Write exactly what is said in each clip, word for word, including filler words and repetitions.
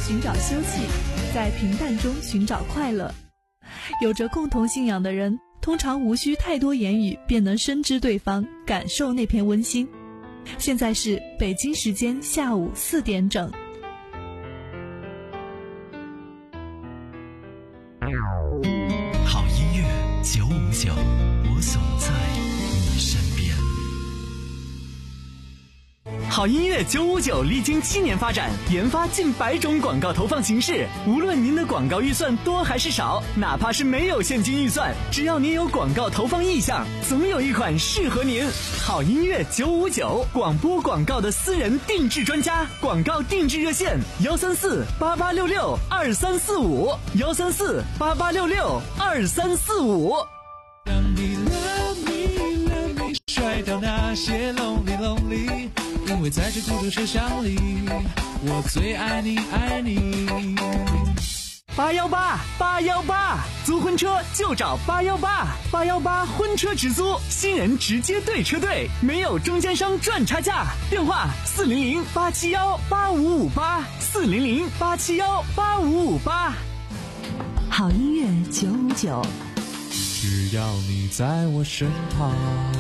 寻找休憩，在平淡中寻找快乐。有着共同信仰的人，通常无需太多言语便能深知对方，感受那片温馨。现在是北京时间下午四点整。 好音乐九五九，我总在你身边。好音乐九五九历经七年发展，研发近百种广告投放形式。无论您的广告预算多还是少，哪怕是没有现金预算，只要您有广告投放意向，总有一款适合您。好音乐九五九，广播广告的私人定制专家，广告定制热线幺三四八八六六二三四五幺三四八八六六二三四五。 让你 love me love me 甩掉那些 lonely lonely， 因为在这孤独车厢里，我最爱你爱你。 八幺八八幺八，租婚车就找八幺八八幺八婚车直租，新人直接对车队，没有中间商赚差价。电话四零零八七幺八五五八四零零八七幺八五五八。 好音乐九五九， 只要你在我身旁，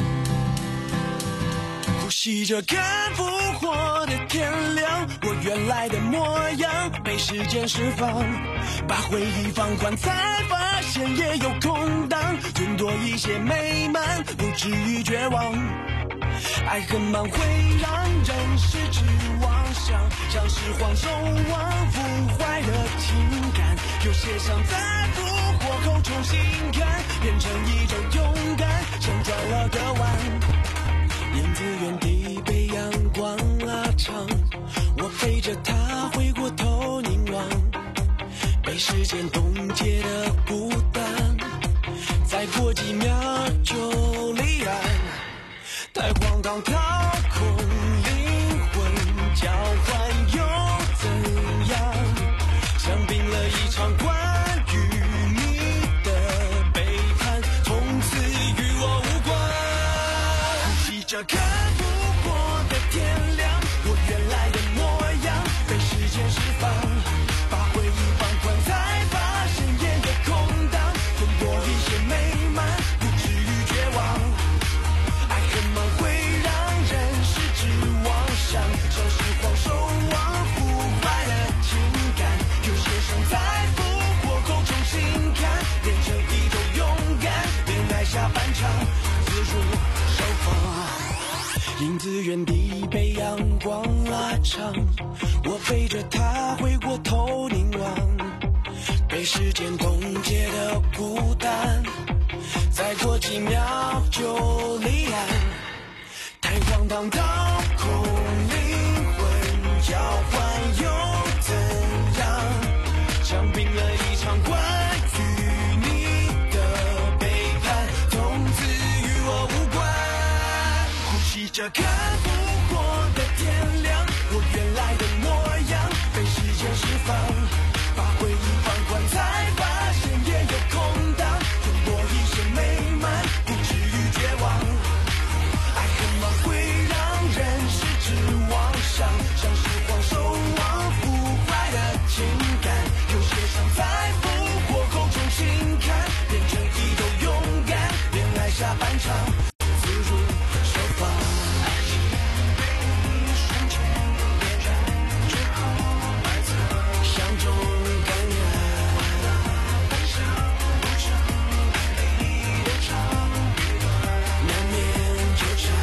呼吸着看复活的天亮，我原来的模样被时间释放，把回忆放宽，才发现也有空档，更多一些美满，不至于绝望。爱很慢会让人失去妄想，像是晃手忘腐坏的情感，有些伤在复活后重新看，变成一种勇敢，像转了个弯。影子原地被阳光拉长，我陪着他回过头凝望，被时间冻结的孤单，再过几秒就离岸。太荒唐掏空灵魂交换又怎样，像冰了一场关于你的背叛，从此与我无关。呼吸着看不过的天亮，我原来的模样被时间释放，把回忆放宽，才发现也有空档，更多一些美满，不至于绝望。爱很慢会让人失之妄想，像是晃手忘腐坏的情感，有些伤在复活后重新看，变成一种勇敢，恋爱下半场自如收放。影子原地被阳光拉长，我背着他回过头凝望，被时间冻结的孤单，再过几秒就离岸。太荒唐掏空灵魂交换又怎样，像冰了一场关于你的背叛，从此与我无关。呼吸着看复活的天亮，我原来的模样被时间释放，把回忆放宽，才发现也有空档，更多一些美满，不至于绝望。爱很慢会让人失之妄想，像是晃手忘腐坏的情感，有些伤在复活后重新看，变成一种勇敢，恋爱下半场自如收放。爱情被一瞬间点燃之后，白色像种感染，奔向不成美丽的场域，难免纠缠。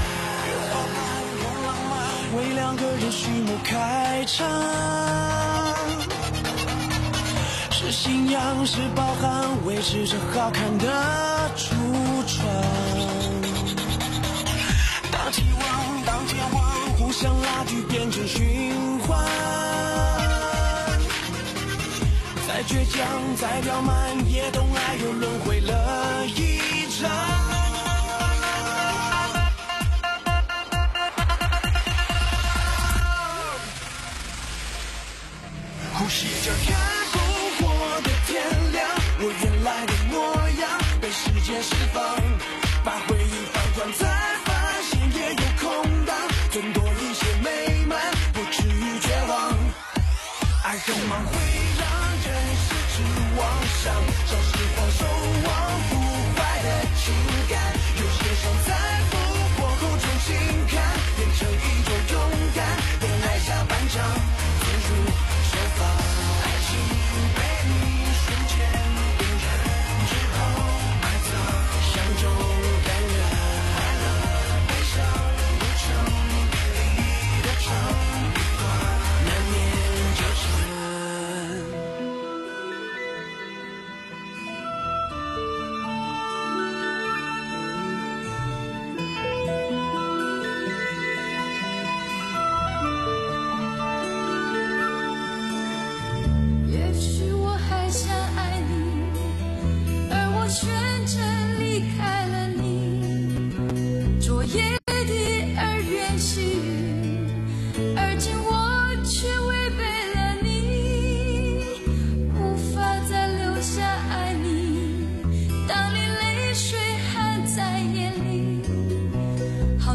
为两个人序幕开场，是信仰，是饱含，维持着好看的橱窗。当期望，当健忘，互相拉锯变成循环。再倔强，再刁蛮，也懂爱又轮回了一场。呼吸着看复活的天亮，我原来的模样被时间释放，把回忆放宽，才发现也有空档，更多一些美满，不至于绝望。爱很忙。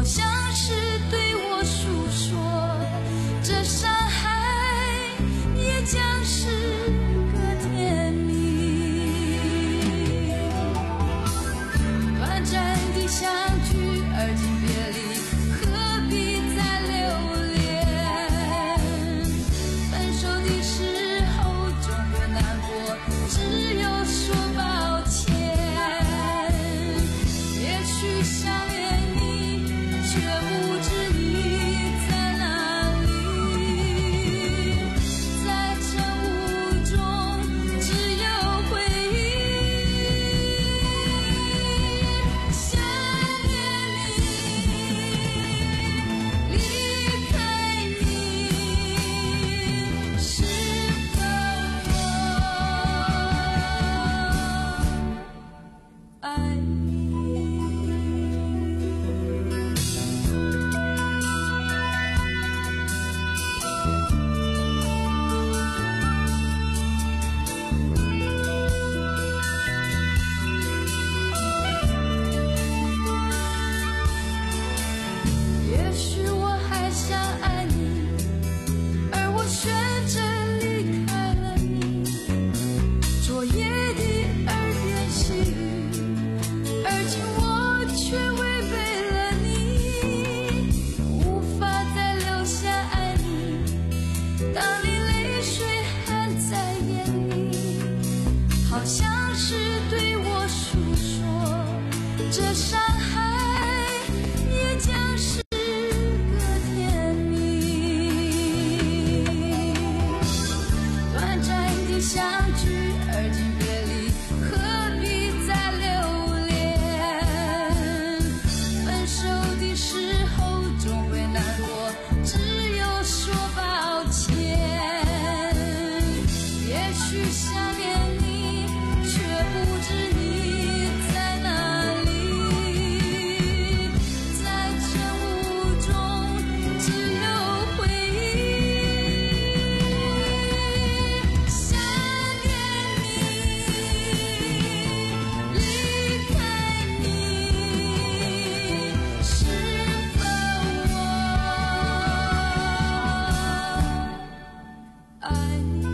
像是对我诉说，这伤害也将是个甜蜜。短暂的相聚，而今别离，何必再留恋？分手的时候总会难过，只有说抱歉。也许想念你，却不知你在哪里。在晨雾中，只有回忆。想念你，离开你，是否我爱你？也许我还想爱你，而我选择离开了你。昨夜的耳边细语，而今我却违背了你，无法再留下爱你。当你泪水还在眼里，好像是对我诉说，这伤害也将是个甜蜜。短暂的相聚，而今别离，何必再留恋？分手的时候总会难过，只有说抱歉。也许想念你，却不知你在哪里。在晨雾中，只有回忆。想念你，离开你，是否我爱你？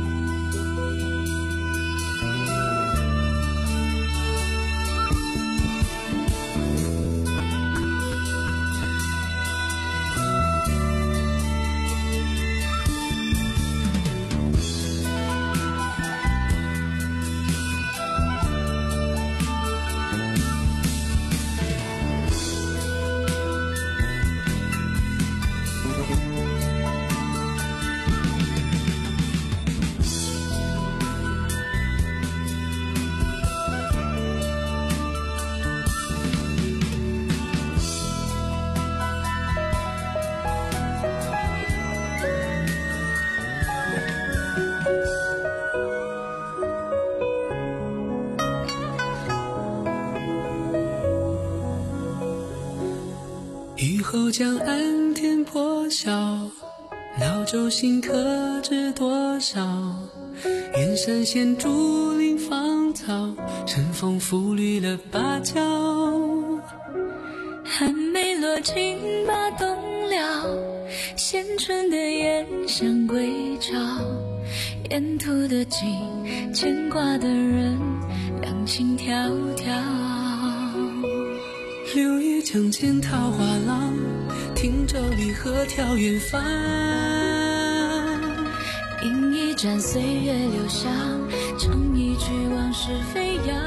雨后江岸天破晓，老舟新客知多少？远山现竹林芳草，晨风拂绿了芭蕉。 还没落尽把冬了，现春的烟香归巢。沿途的景，牵挂的人，两情迢迢。 柳叶江间桃花浪，汀洲里鹤眺远方。 饮一盏岁月留香，唱一曲往事飞扬。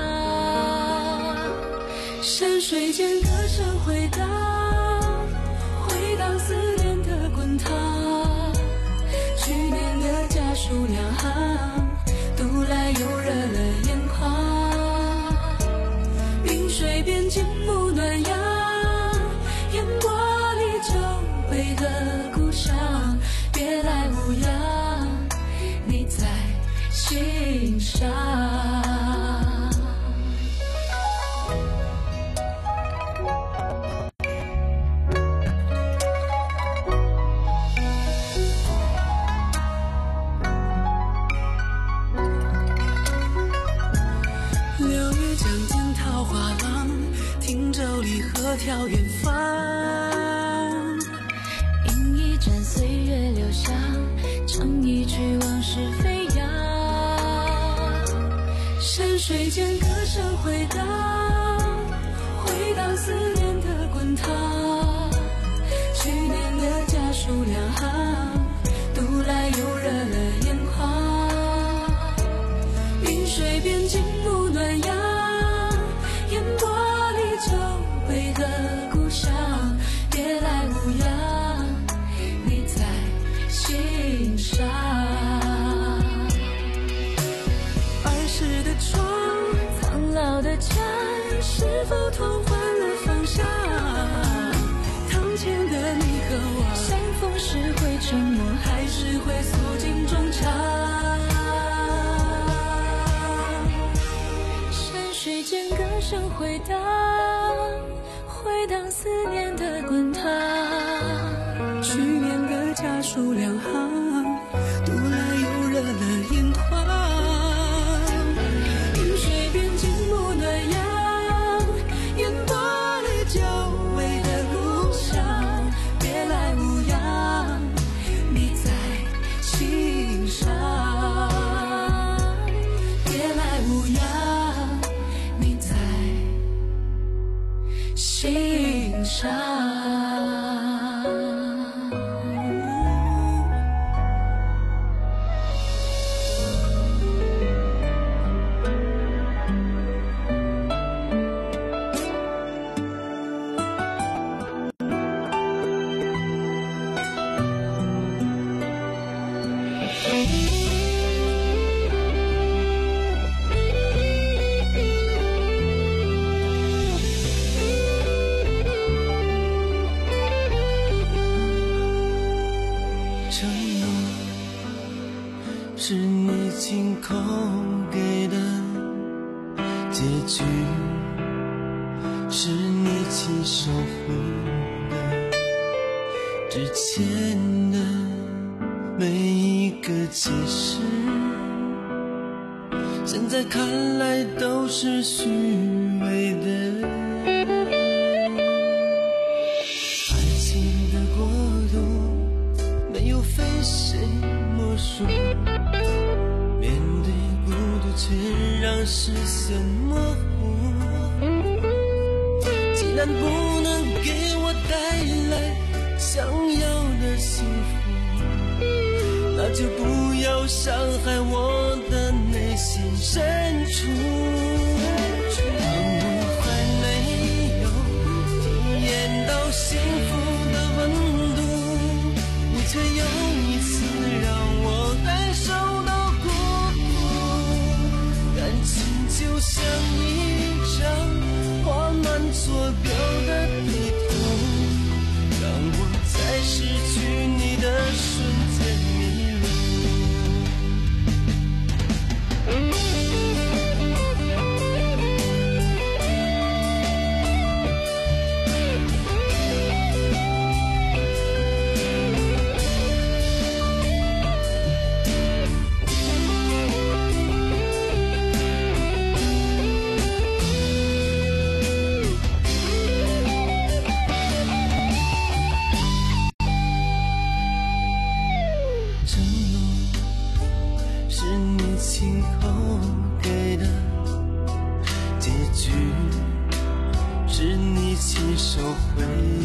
山水间歌声回荡，回荡思念的滚烫。去年的家书两行，读来又热了眼眶。云水边静沐暖阳，烟波里酒杯和故乡。别来无恙，你在心上。柳叶江间桃花浪，汀洲里鹤眺远方。 盏岁月留香，唱一曲往事飞扬。山水间歌声回荡，回荡思念的滚烫。去年的家书两行，读来又热了眼眶。云水边静沐暖阳，烟波里久违的故乡。别来无恙，你在心上。儿时的窗，苍老的家，是否同换了方向？堂前的你和我，相逢时会沉默，还是会诉尽衷肠？山水间歌声回荡，回荡思念的滚烫。去年的家书两行，读来又热了眼眶。云水边静沐暖阳，烟波里久违的故乡。别来无恙，你在心上。别来无恙，你在心上。 是你亲口给的结局，是你亲手绘的之前的每一个解释，现在看来都是虚伪的。爱情的国度没有非谁莫属，面对孤独却让视线模糊。既然不能给我带来想要的幸福，那就不要伤害我的内心深处。我还没有体验到幸福的温度，你却又一次让我感受到孤独。感情就像一张画满错标的地图，让我在失去你的瞬间迷路。亲口给的结局，是你亲手绘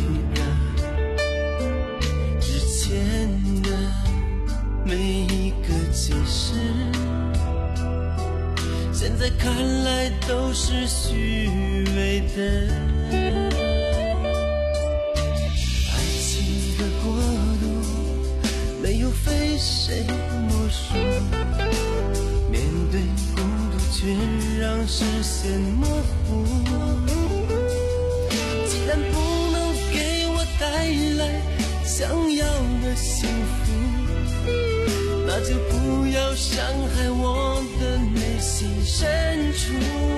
的之前的每一个解释，现在看来都是虚伪的。爱情的国度没有非谁莫属，面对孤独却让视线模糊。既然不能给我带来想要的幸福，那就不要伤害我的内心深处。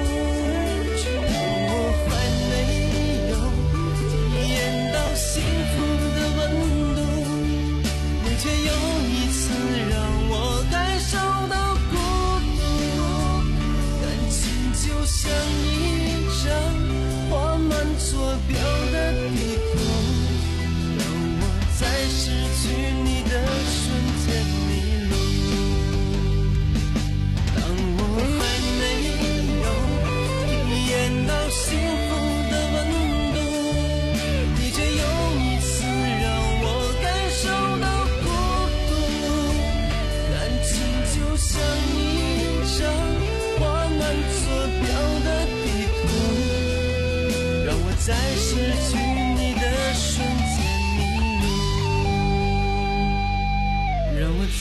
我还没有体验到幸福的温度，你却又一次让我感受到就像一张画满坐标的地图，让我在失去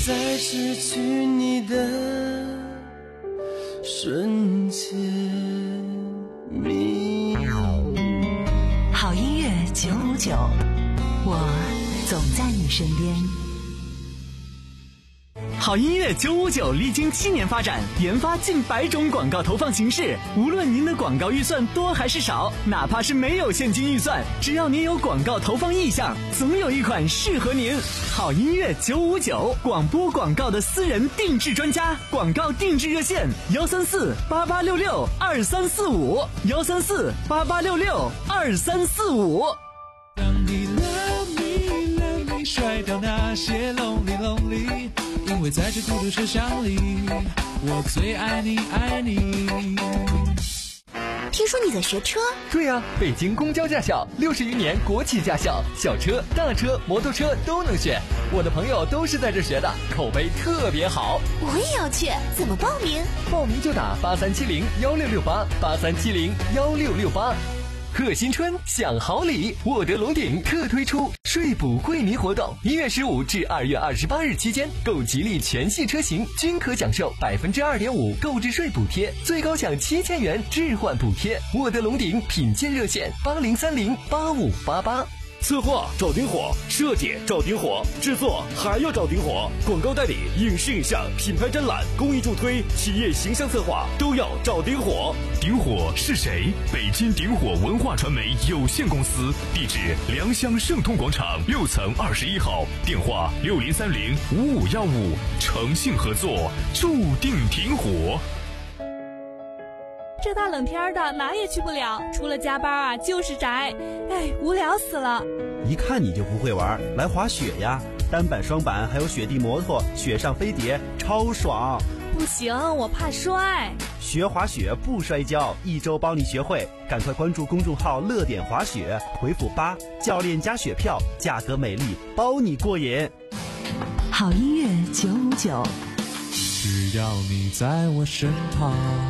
在失去你的瞬间迷好音乐九五九，我总在你身边。 好音乐九五九历经七年发展，研发近百种广告投放形式。无论您的广告预算多还是少，哪怕是没有现金预算，只要您有广告投放意向，总有一款适合您。好音乐九五九，广播广告的私人定制专家，广告定制热线：幺三四八八六六二三四五，幺三四八八六六二三四五。 当你 love me love me， 甩掉那些 lonely lonely。因为在这孤独车厢里，我最爱你爱你。 听说你在学车？ 对呀、啊，北京公交驾校六十余年国企驾校，小车、大车、摩托车都能选。我的朋友都是在这学的，口碑特别好。 我也要去，怎么报名？ 报名就打八三七零幺六六八八三七零幺六六八。贺新春享好礼，沃德龙鼎特推出税补惠民活动，一月十五至二月二十八日期间，购吉利全系车型均可享受百分之二点五购置税补贴，最高享七千元置换补贴。沃德龙鼎品鉴热线八零三零八五八八。 策划找顶火，设计找顶火，制作还要找顶火，广告代理、影视影像、品牌展览、公益助推、企业形象策划都要找顶火。 顶火是谁？北京顶火文化传媒有限公司，地址良乡盛通广场六层二十一号，电话六零三零五五幺五，诚信合作，注定顶火。 这大冷天的哪也去不了，除了加班啊就是宅，哎，无聊死了。 一看你就不会玩，来滑雪呀，单板双板还有雪地摩托，雪上飞碟超爽。 不行，我怕摔。 学滑雪不摔跤，一周帮你学会，赶快关注公众号乐点滑雪，回复八，教练加雪票，价格美丽，包你过瘾。 好音乐九五九， 只要你在我身旁。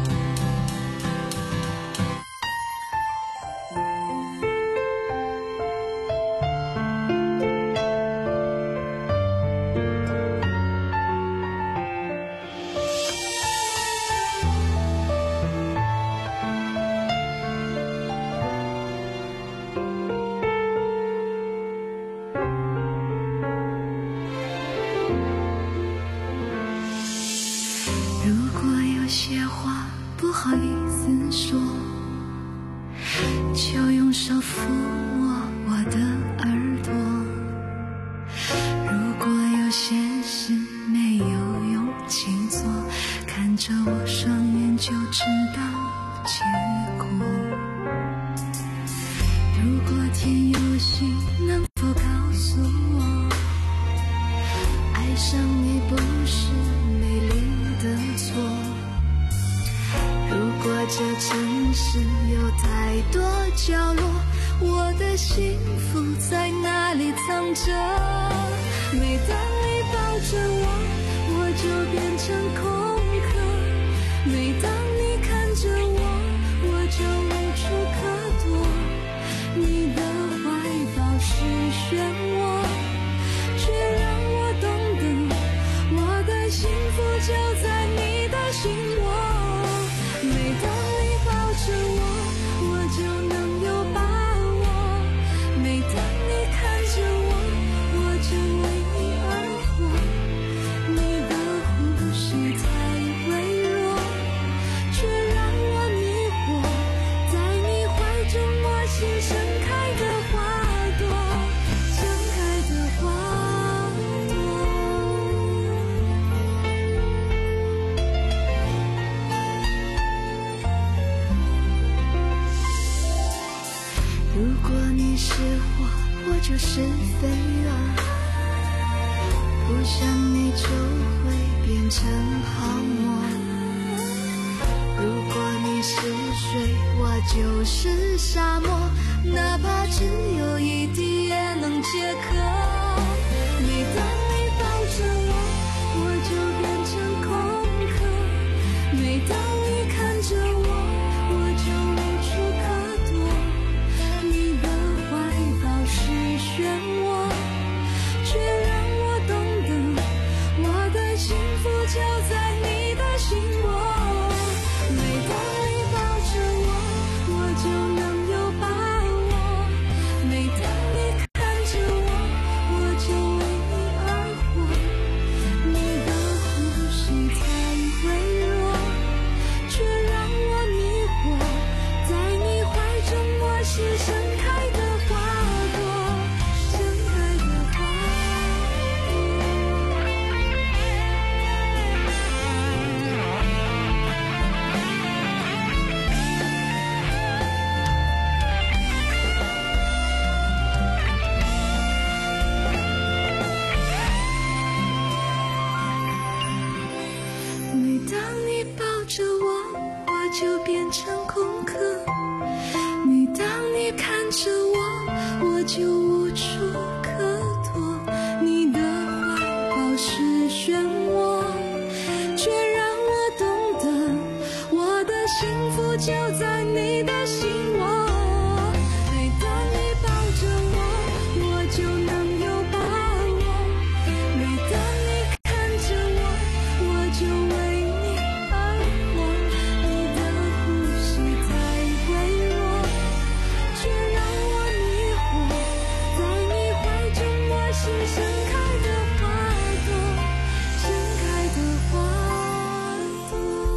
就是飞蛾，不想你就会变成泡沫。如果你是水，我就是沙漠，哪怕只有一滴也能解渴。每当你抱着我，我就变成空壳；每当你看着我，我就无处可躲。你的怀抱是漩涡，却让我懂得我就变成空壳。每当你看着我，我就无处可躲。你的怀抱是漩涡，却让我懂得，我的幸福就在你的心窝。每当你抱着我，我就能有把握。每当你看着我，我就为你而活。你的呼吸太微弱，却让我迷惑。在你怀中，我是盛开的花朵，盛开的花朵。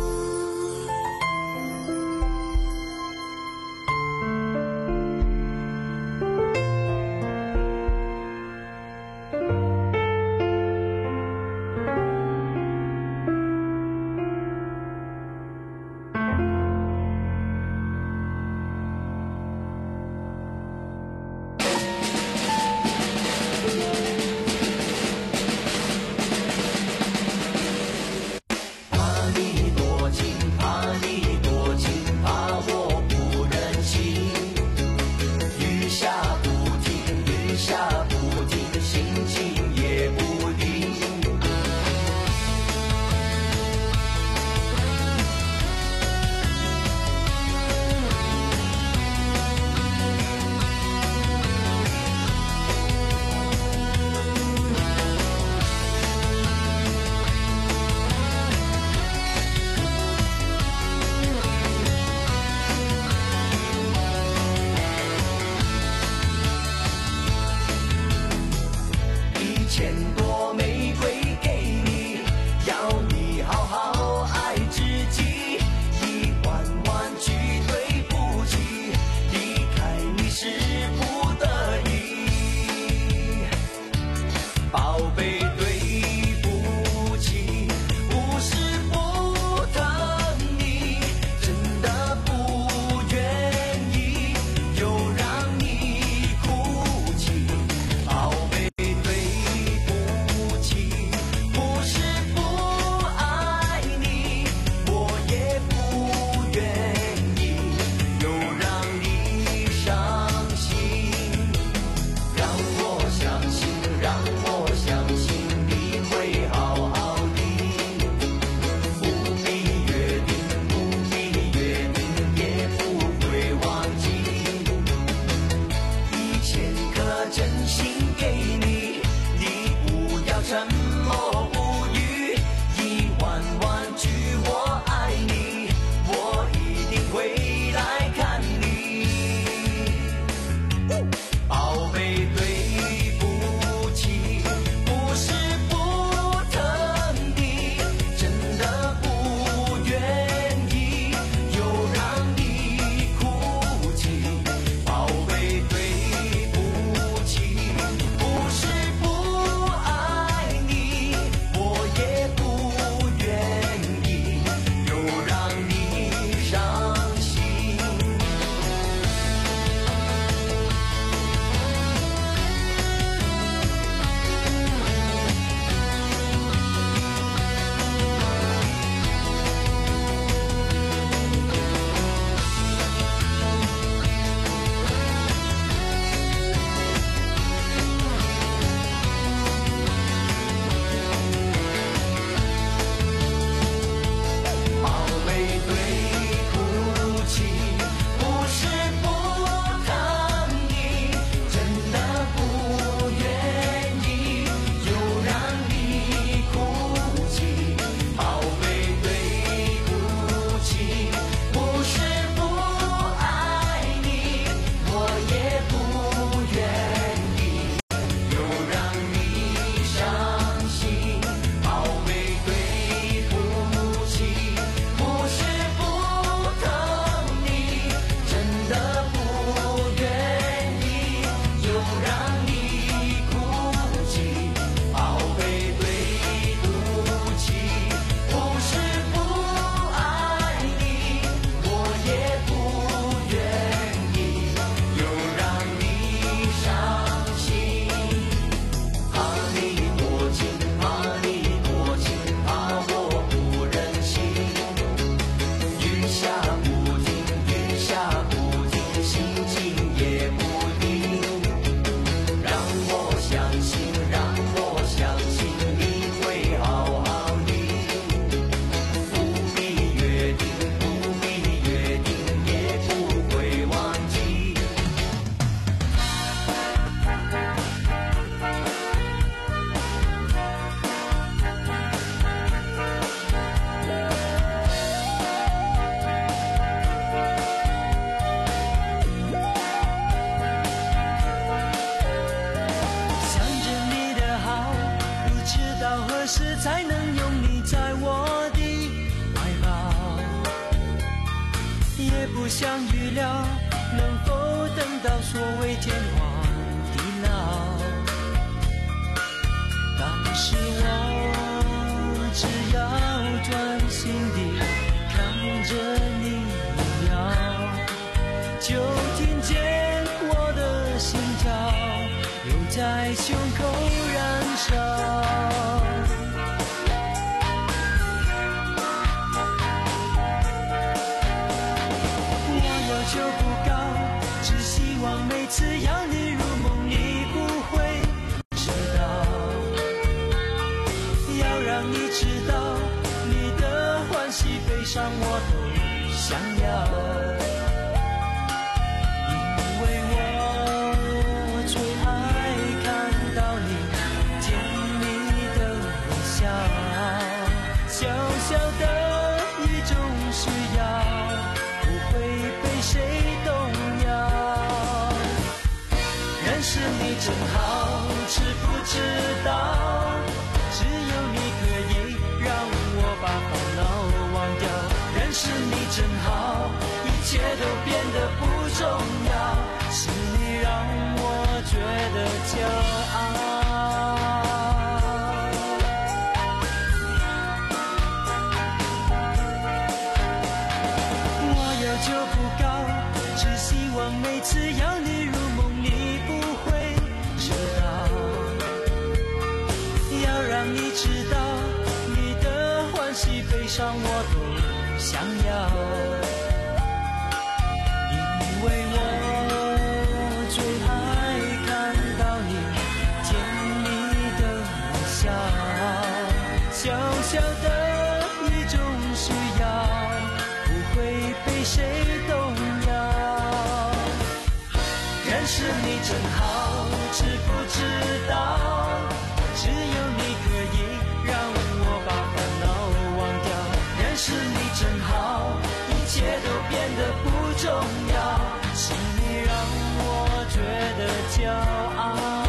时才能拥你在我的怀抱，也不想预料能否等到所谓天荒地老，但是我只要专心地看着你摇，就听见我的心跳又在胸口燃烧。就不高，只希望每次要你入梦，你不会迟到。要让你知道，你的欢喜悲伤我都想要。因为我最爱看到你甜蜜的微笑，小小的一种需要，不会被谁动摇。认识你真好，知不知道？只有你可以让我把烦恼忘掉。认识你真好，一切都变得不重要。是你让我觉得骄傲。我要求不高，只希望每次要你入梦，你不会迟到。要让你知道，你的欢喜悲伤我都想要。因为我最爱看到你甜蜜的微笑，小小的一种需要，不会被谁动摇。认识你真好，知不知道？只有你可以让我把烦恼忘掉。认识你真好，一切都变得不重要。是你让我觉得骄傲。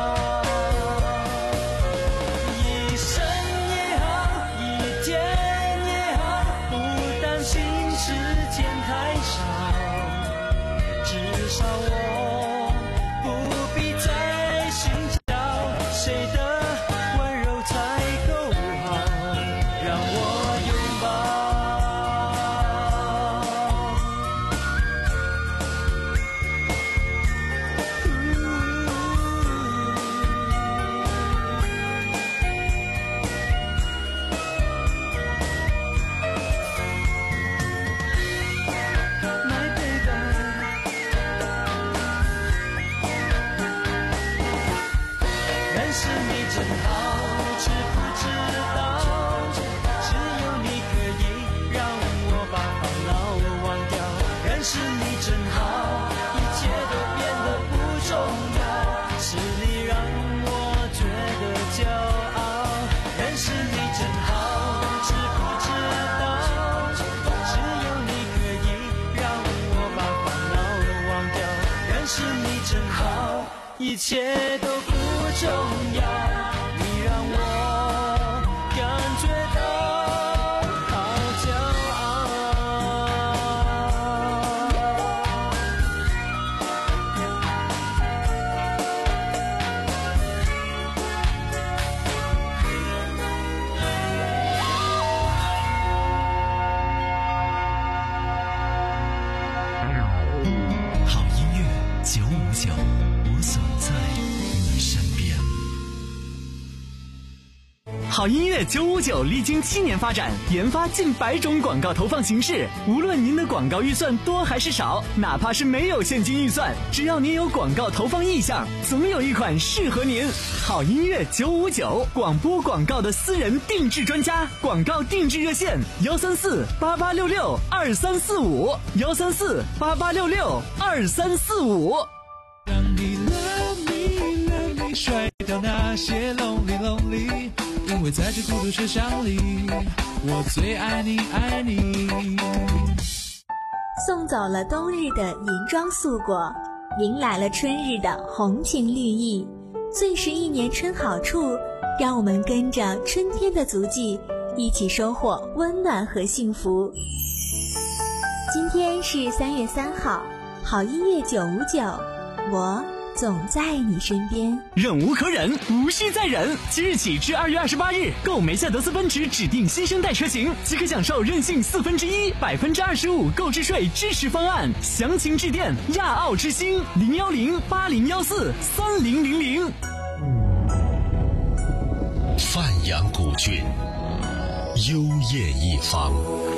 一生也好，一天也好，不担心时间太少，至少我不必再寻找谁的温柔才够好，让我拥抱。My baby， 认识你真好，知不知道？只有你可以让我把烦恼忘掉。认识你真好，一切都变得不重要。是你让我觉得骄傲。认识你真好，知不知道？只有你可以让我把烦恼忘掉。认识你真好，一切都不重要。你让我感觉到好骄傲。 好音乐九五九，我所在你身边。好音乐九五九历经七年发展，研发近百种广告投放形式。无论您的广告预算多还是少，哪怕是没有现金预算，只要您有广告投放意向，总有一款适合您。好音乐九五九，广播广告的私人定制专家，广告定制热线：幺三四八八六六二三四五，幺三四八八六六二三四五。 让你 love me love me 甩掉那些 lonely lonely， 因为在这孤独车厢里，我最爱你爱你。 送走了冬日的银装素裹，迎来了春日的红情绿意。最是一年春好处， 让我们跟着春天的足迹，一起收获温暖和幸福。今天是三月三号，好音乐九五九，我总在你身边。 忍无可忍，无需再忍。即日起至二月二十八日，购梅赛德斯奔驰指定新生代车型，即可享受任性四分之一、百分之二十五购置税支持方案。详情致电亚奥之星零幺零八零幺四三零零零。 范阳古郡，幽艳一方，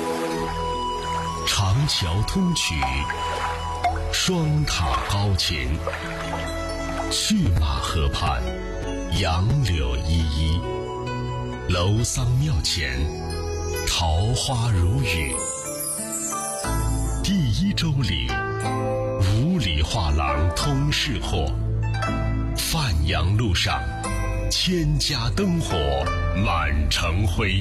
长桥通衢，双塔高琴，去马河畔，杨柳依依，楼桑庙前，桃花如雨。第一周里，五里画廊通市货，范阳路上，千家灯火满城辉。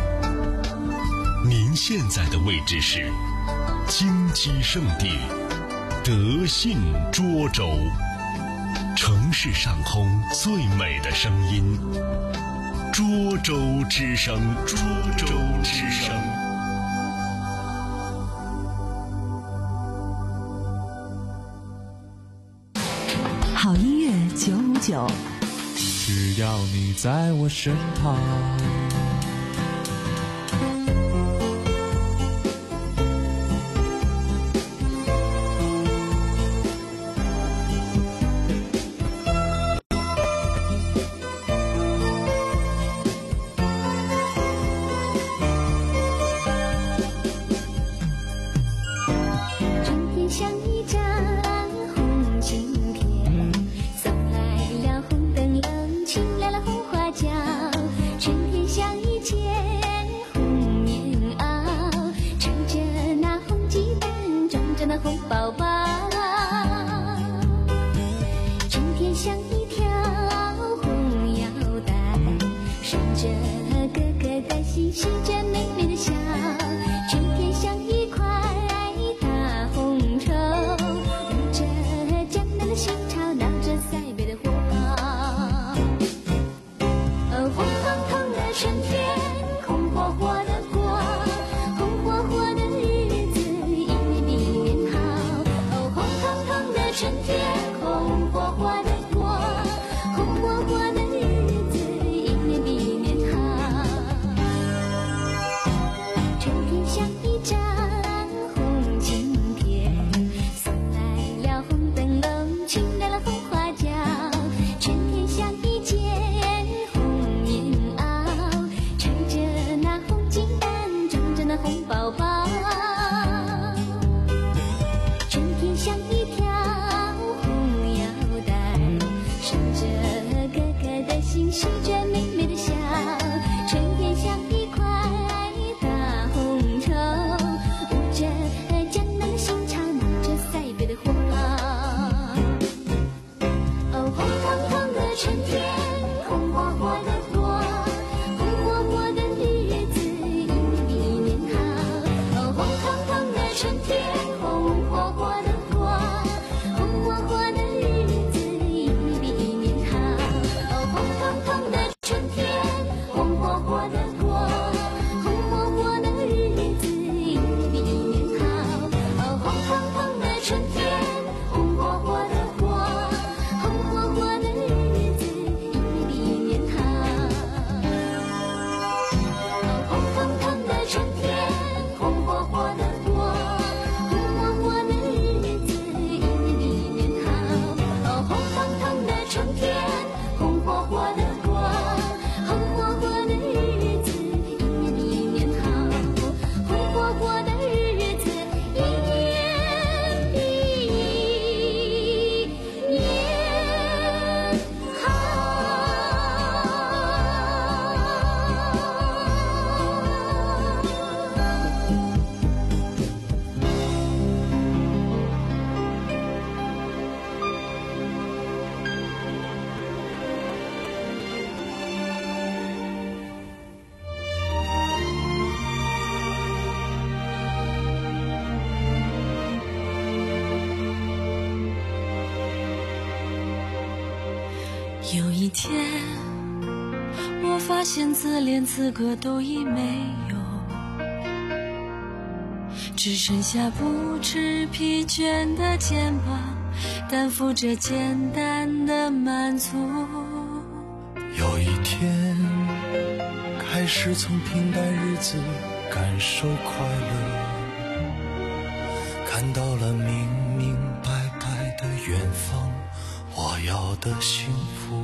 您现在的位置是金鸡圣地德信涿州，城市上空最美的声音，涿州之声，涿州之声。 好音乐九五九， 只要你在我身旁。 有一天我发现自恋资格都已没有，只剩下不知疲倦的肩膀，担负着简单的满足。 有一天开始从平淡日子感受快乐，看到了明明白白的远方，我要的幸福。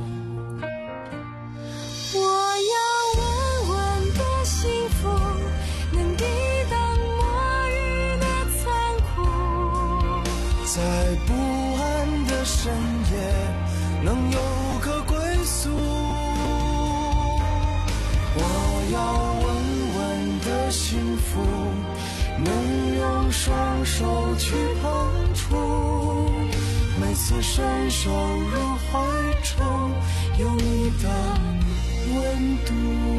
我要稳稳的幸福，能抵挡末日的残酷， 在不安的深夜能有个归宿。我要稳稳的幸福，能用双手去碰触，每次伸手入怀中有你的温度。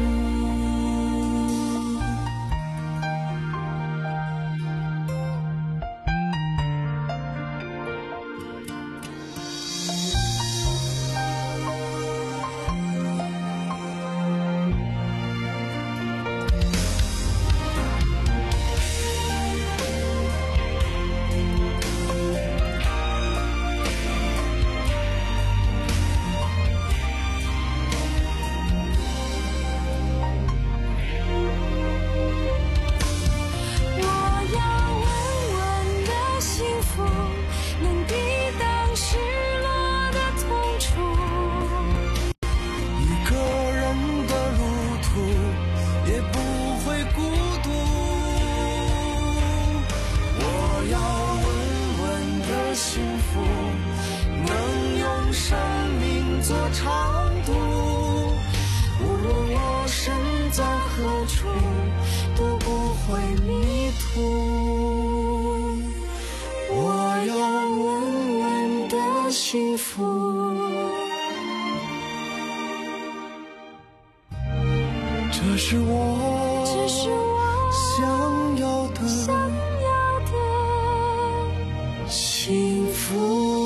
幸福，这是我， 这是我想要的， 想要的幸福。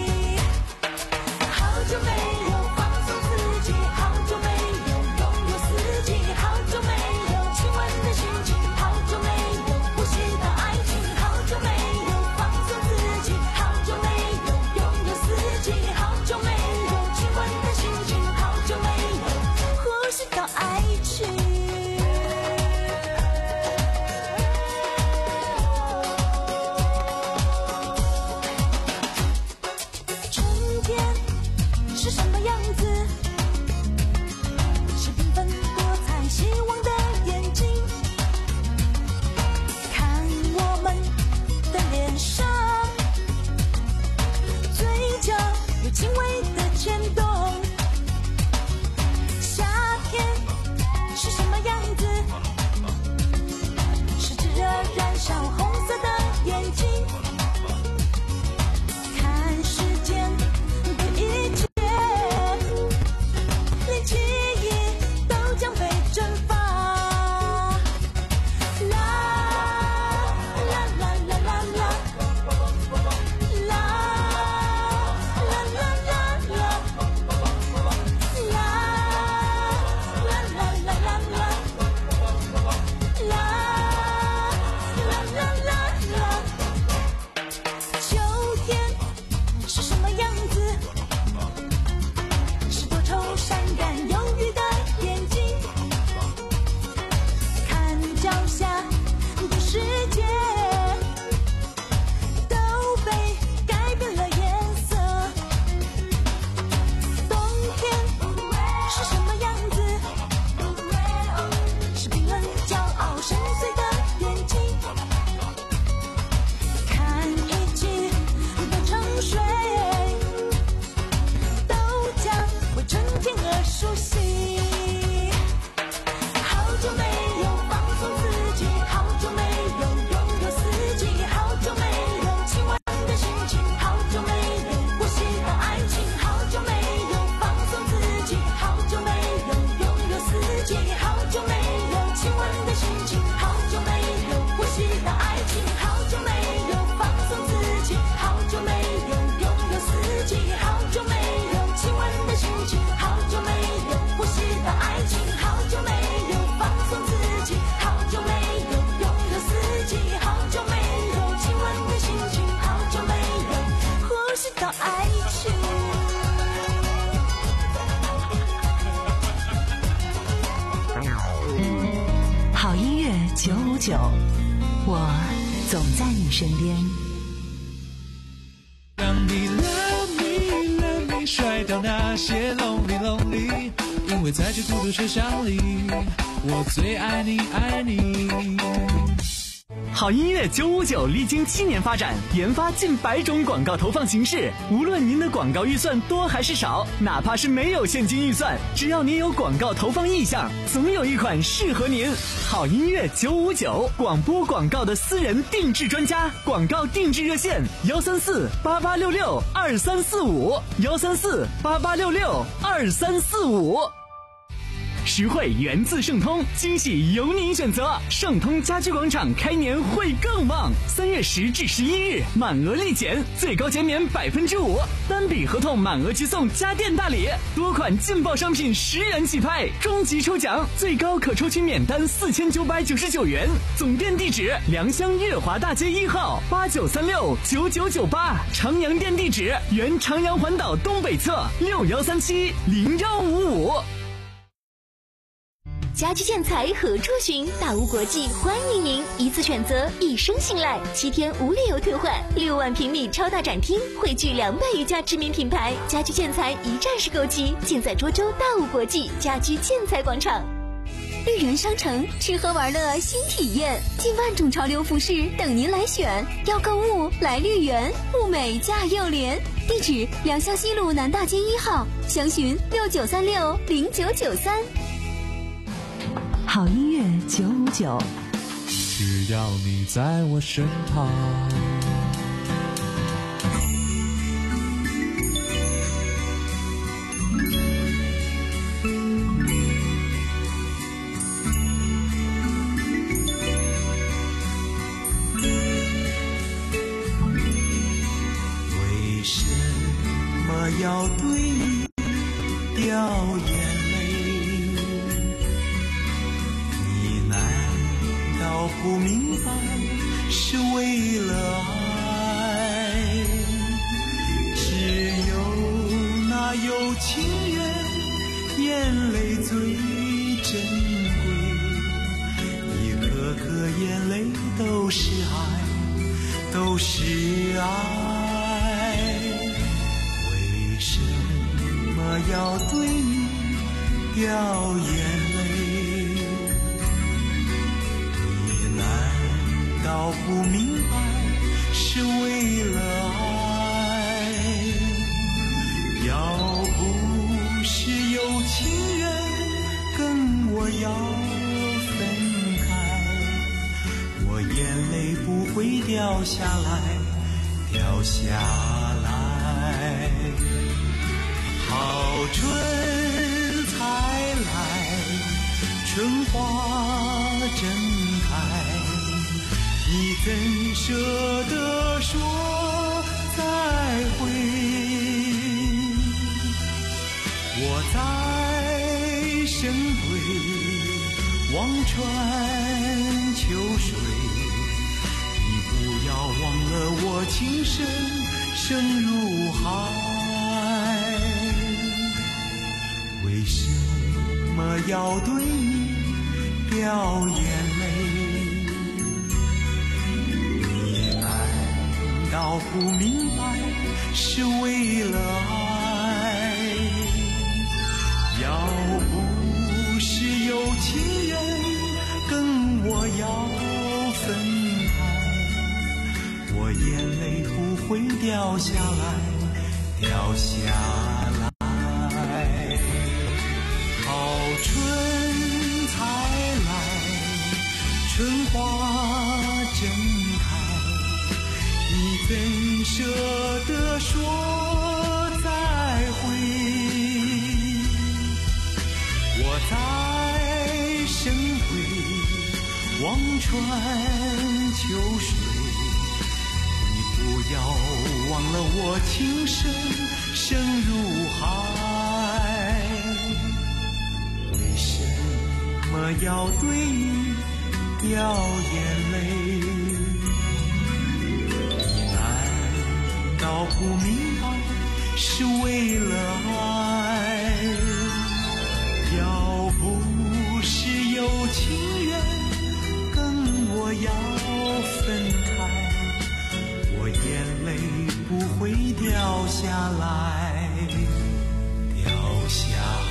好久没有放纵自己，好久没有拥有。 熟悉。好久没有放纵自己，好久没有拥有四季，好久没有亲吻的心情，好久没有呼吸到爱情，好久没有放纵自己，好久没有拥有四季，好久没有亲吻的心情，好久没有呼吸到爱情，好久没有放纵自己，好久没有拥有四季，好久没有亲吻的心情，好久没有呼吸到爱情，好久没有放纵自己，好久没有拥有四季，好久没有亲吻的心情，好久没有呼吸到爱情。 好音乐九五九，我总在你身边。 让你 love me love me 甩掉那些 lonely lonely， 因为在这孤独车厢里，我最爱你爱你。 好音乐九五九历经七年发展，研发近百种广告投放形式。无论您的广告预算多还是少，哪怕是没有现金预算，只要您有广告投放意向，总有一款适合您。好音乐九五九，广播广告的私人定制专家，广告定制热线：幺三四八八六六二三四五，幺三四八八六六二三四五。实惠源自盛通，惊喜由您选择。盛通家居广场开年会更旺，三月十至十一日满额立减，最高减免百分之五，单笔合同满额即送家电大礼，多款劲爆商品十元起拍，终极抽奖最高可抽取免单四千九百九十九元。总店地址：良乡月华大街一号八九三六九九九八，长阳店地址：原长阳环岛东北侧六幺三七零幺五五。 家居建材何处寻？大屋国际欢迎您，一次选择，一生信赖，七天无理由退换，六万平米超大展厅，汇聚两百余家知名品牌，家居建材一站式购齐，尽在涿州大屋国际家居建材广场。绿园商城，吃喝玩乐新体验，近万种潮流服饰等您来选。要购物来绿园，物美价又廉。地址：良乡西路南大街一号，详询六九三六零九九三。 好音乐九五九， 只要你在我身旁。 为什么要对你掉眼不明白是为了爱，只有那有情人眼泪最珍贵，一颗颗眼泪都是爱，都是爱。为什么要对你掉眼泪？到不明白是为了爱，要不是有情人跟我要分开，我眼泪不会掉下来，掉下来。好春才来，春花正开，你怎舍得说再会？我在深闺望穿秋水，你不要忘了我情深深如海。为什么要对你掉眼泪？难道不明白是为了爱？要不是有情人跟我要分开，我眼泪不会掉下来，掉下来。 我在深闺望穿秋水，你不要忘了我情深深如海。为什么要对你掉眼泪？你难道不明白是为了爱？要不是有情缘跟我要分开，我眼泪不会掉下来，掉下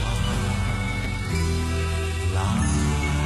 来。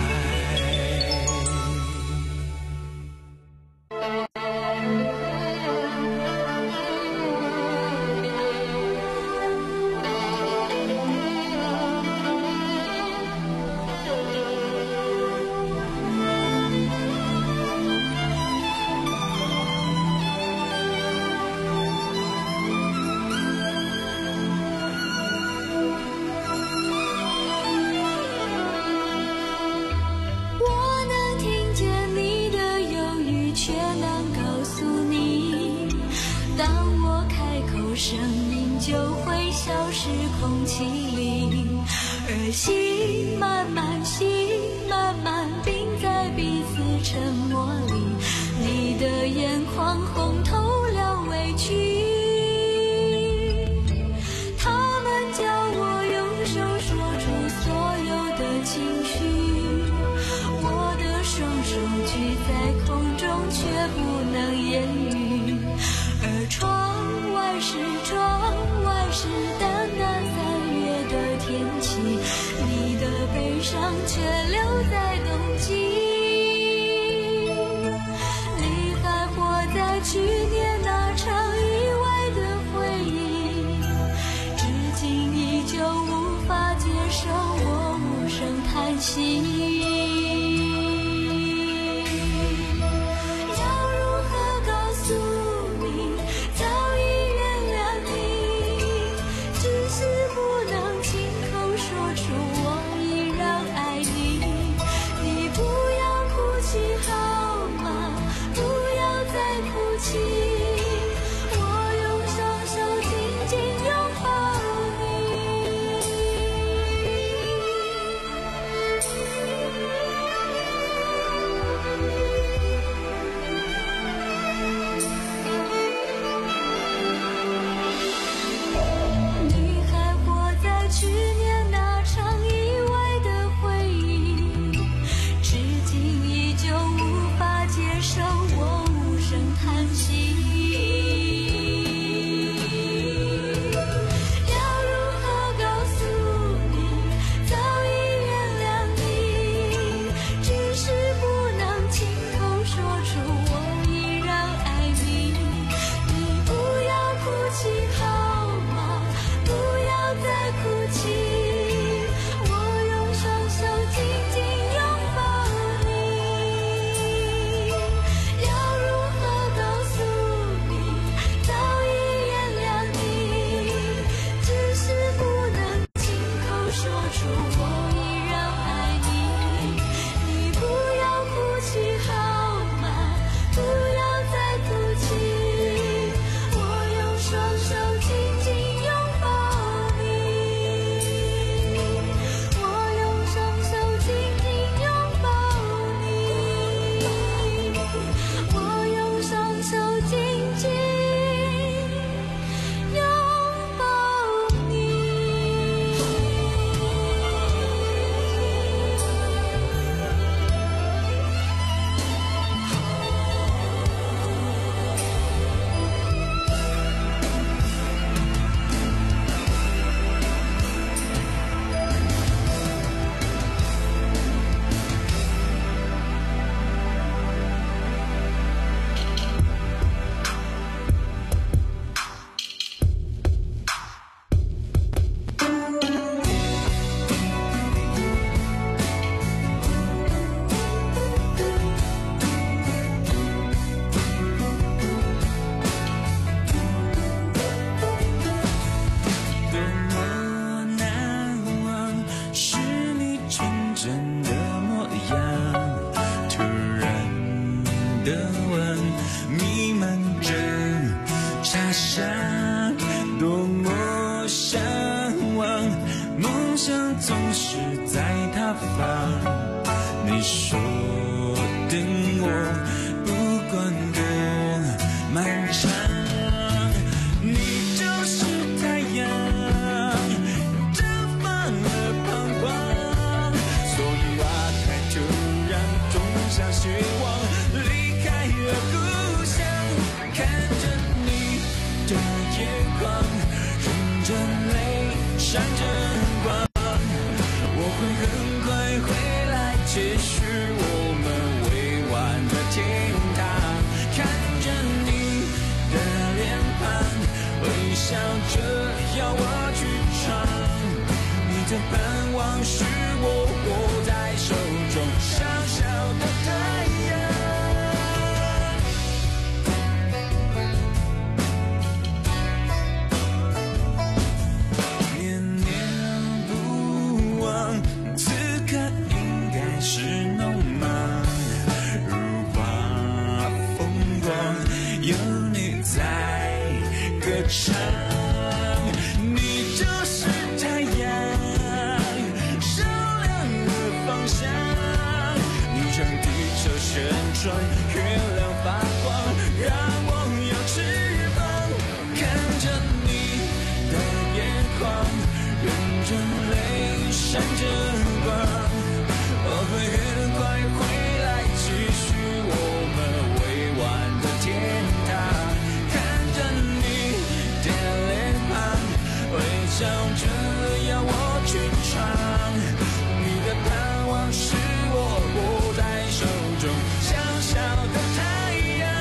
生命就会消失空气里，而心慢慢心慢慢冰在彼此沉默里，你的眼眶红透了委屈，他们叫我用手说出所有的情绪，我的双手举在空中却不能言语，而窗外是窗外是淡淡三月的天气，你的悲伤却留在冬季，你还活在去年那场意外的回忆，至今依旧无法接受我无声叹息。 向总是在他方。你说等我，不管多漫长，你就是太阳，绽放了彷徨。所以花开突然种下希望，离开了故乡，看着你的眼眶，忍着泪，闪着光。我会很快回来，继续我们未完的天堂。看着你的脸庞，微笑着要我去闯。你的盼望是我握在手中小小的太阳。念念不忘，此刻应该是浓茫。如花风光，有你在歌唱。你就是太阳，照亮了方向。你让地球旋转，月亮发光，让我有翅膀。看着你的眼眶，忍着泪，闪着光。我会很快回来，继续我们未完的天堂。看着你的脸庞，微笑着要我去闯。你的盼望是我握在手中小小的太阳。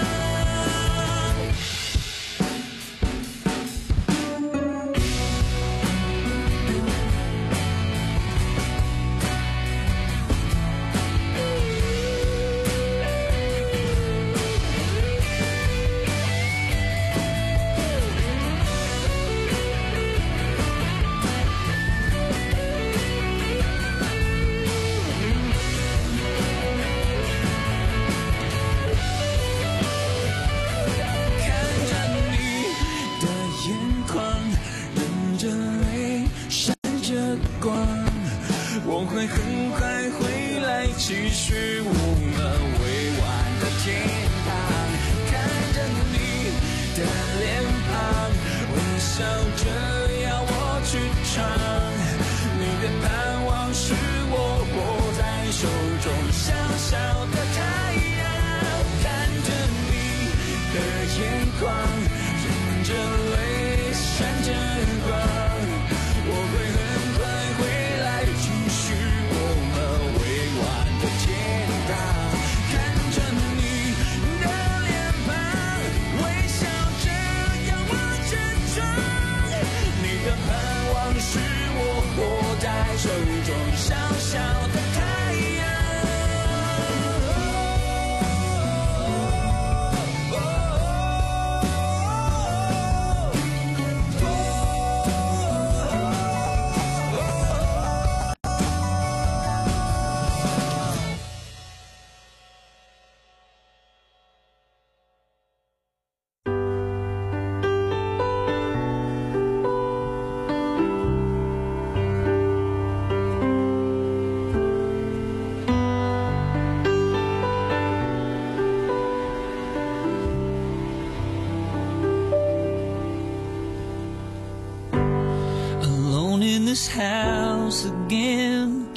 我会很快回来，继续我们未完的天堂。看着你的脸庞，微笑着要我去闯。你的盼望是我握在手中小小的太阳。看着你的眼眶，忍着泪，闪着光。我会很快回来，继续我们未完的天堂。看着你的脸庞，微笑着要我去闯。你的盼望是我握在手中小小的太阳。This house again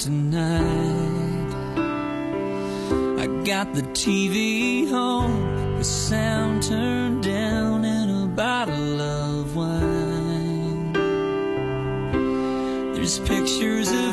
tonight. I got the T V on, the sound turned down, and a bottle of wine. There's pictures of